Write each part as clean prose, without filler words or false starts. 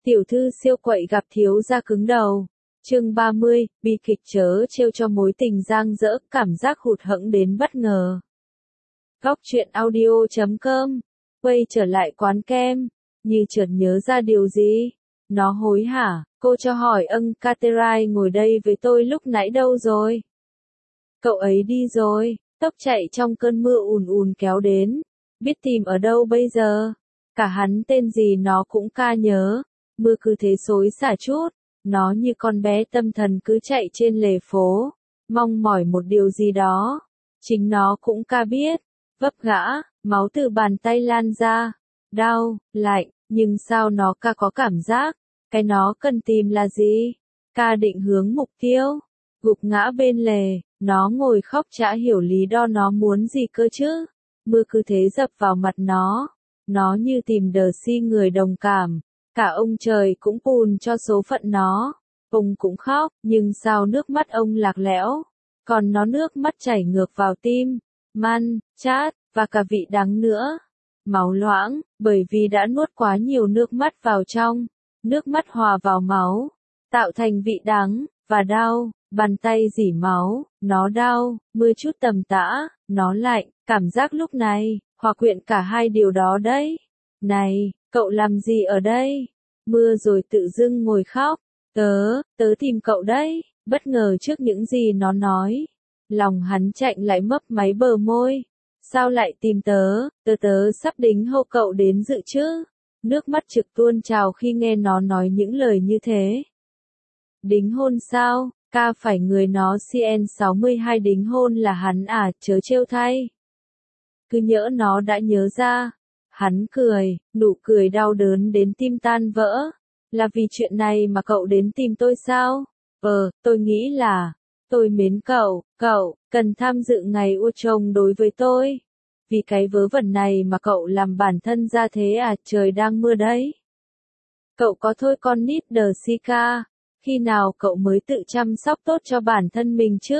Tiểu thư siêu quậy gặp thiếu gia cứng đầu. Chương 30, bi kịch chớ trêu cho mối tình giang dở, cảm giác hụt hẫng đến bất ngờ. Góc truyện audio.com. Quay trở lại quán kem, như chợt nhớ ra điều gì. Nó hối hả, cô cho hỏi Catherine ngồi đây với tôi lúc nãy đâu rồi? Cậu ấy đi rồi, tốc chạy trong cơn mưa ùn ùn kéo đến. Biết tìm ở đâu bây giờ? Cả hắn tên gì nó cũng ca nhớ. Mưa cứ thế xối xả chút, nó như con bé tâm thần cứ chạy trên lề phố, mong mỏi một điều gì đó. Chính nó cũng ca biết, vấp ngã, máu từ bàn tay lan ra, đau, lạnh, nhưng sao nó ca có cảm giác, cái nó cần tìm là gì? Ca định hướng mục tiêu, gục ngã bên lề, nó ngồi khóc chả hiểu lý do nó muốn gì cơ chứ. Mưa cứ thế dập vào mặt nó như tìm đờ si người đồng cảm. Cả ông trời cũng bùn cho số phận nó. Ông cũng khóc, nhưng sao nước mắt ông lạc lẽo, còn nó nước mắt chảy ngược vào tim, man, chát, và cả vị đắng nữa. Máu loãng, bởi vì đã nuốt quá nhiều nước mắt vào trong, nước mắt hòa vào máu, tạo thành vị đắng, và đau, bàn tay rỉ máu, nó đau, mưa chút tầm tã, nó lạnh, cảm giác lúc này, hòa quyện cả hai điều đó đấy. Này, cậu làm gì ở đây? Mưa rồi tự dưng ngồi khóc. Tớ tìm cậu đấy, bất ngờ trước những gì nó nói. Lòng hắn chạnh lại mấp máy bờ môi. Sao lại tìm tớ, tớ sắp đính hôn cậu đến dự chứ. Nước mắt trực tuôn trào khi nghe nó nói những lời như thế. Đính hôn sao, ca phải người nó CN62 đính hôn là hắn à, chớ trêu thay. Cứ nhỡ nó đã nhớ ra. Hắn cười, nụ cười đau đớn đến tim tan vỡ. Là vì chuyện này mà cậu đến tìm tôi sao? Tôi nghĩ là, tôi mến cậu cần tham dự ngày ua trông đối với tôi. Vì cái vớ vẩn này mà cậu làm bản thân ra thế à, trời đang mưa đấy. Cậu có thôi con nít đờ si ca, khi nào cậu mới tự chăm sóc tốt cho bản thân mình chứ?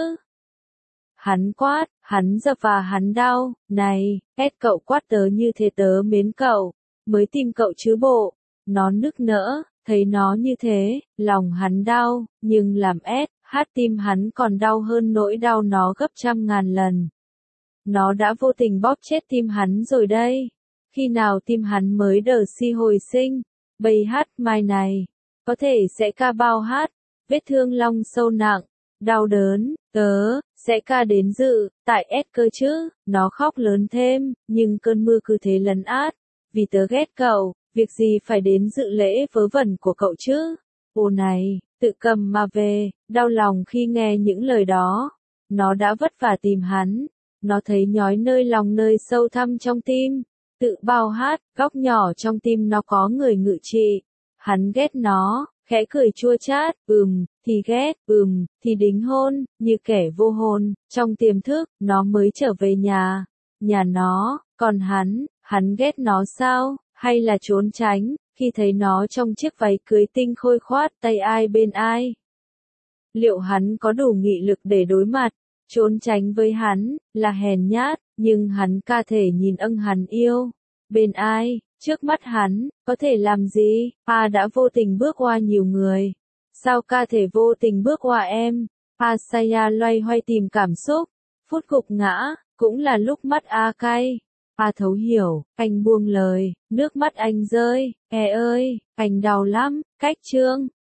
Hắn quát, hắn dập và hắn đau, này, cậu quát tớ như thế tớ mến cậu, mới tìm cậu chứ bộ. Nó nức nở, thấy nó như thế, lòng hắn đau, nhưng làm tim hắn còn đau hơn nỗi đau nó gấp trăm ngàn lần. Nó đã vô tình bóp chết tim hắn rồi đây. Khi nào tim hắn mới đờ si hồi sinh? Bây hát mai này, có thể sẽ ca bao hát, vết thương long sâu nặng, đau đớn, tớ sẽ ca đến dự, tại cơ chứ. Nó khóc lớn thêm, nhưng cơn mưa cứ thế lấn át. Vì tớ ghét cậu, việc gì phải đến dự lễ vớ vẩn của cậu chứ? Ồ này, tự cầm mà về, đau lòng khi nghe những lời đó. Nó đã vất vả tìm hắn, nó thấy nhói nơi lòng nơi sâu thẳm trong tim. Tự bao hát, góc nhỏ trong tim nó có người ngự trị. Hắn ghét nó, khẽ cười chua chát, thì ghét, thì đính hôn, như kẻ vô hồn. Trong tiềm thức, nó mới trở về nhà nó, còn hắn ghét nó sao, hay là trốn tránh, khi thấy nó trong chiếc váy cưới tinh khôi khoát tay ai bên ai. Liệu hắn có đủ nghị lực để đối mặt, trốn tránh với hắn, là hèn nhát, nhưng hắn ca thể nhìn hắn yêu. Bên ai, trước mắt hắn, có thể làm gì, đã vô tình bước qua nhiều người. Sao ca thể vô tình bước qua em? Saya loay hoay tìm cảm xúc, phút gục ngã, cũng là lúc mắt cay. Thấu hiểu, anh buông lời, nước mắt anh rơi, ơi, anh đau lắm, cách chương.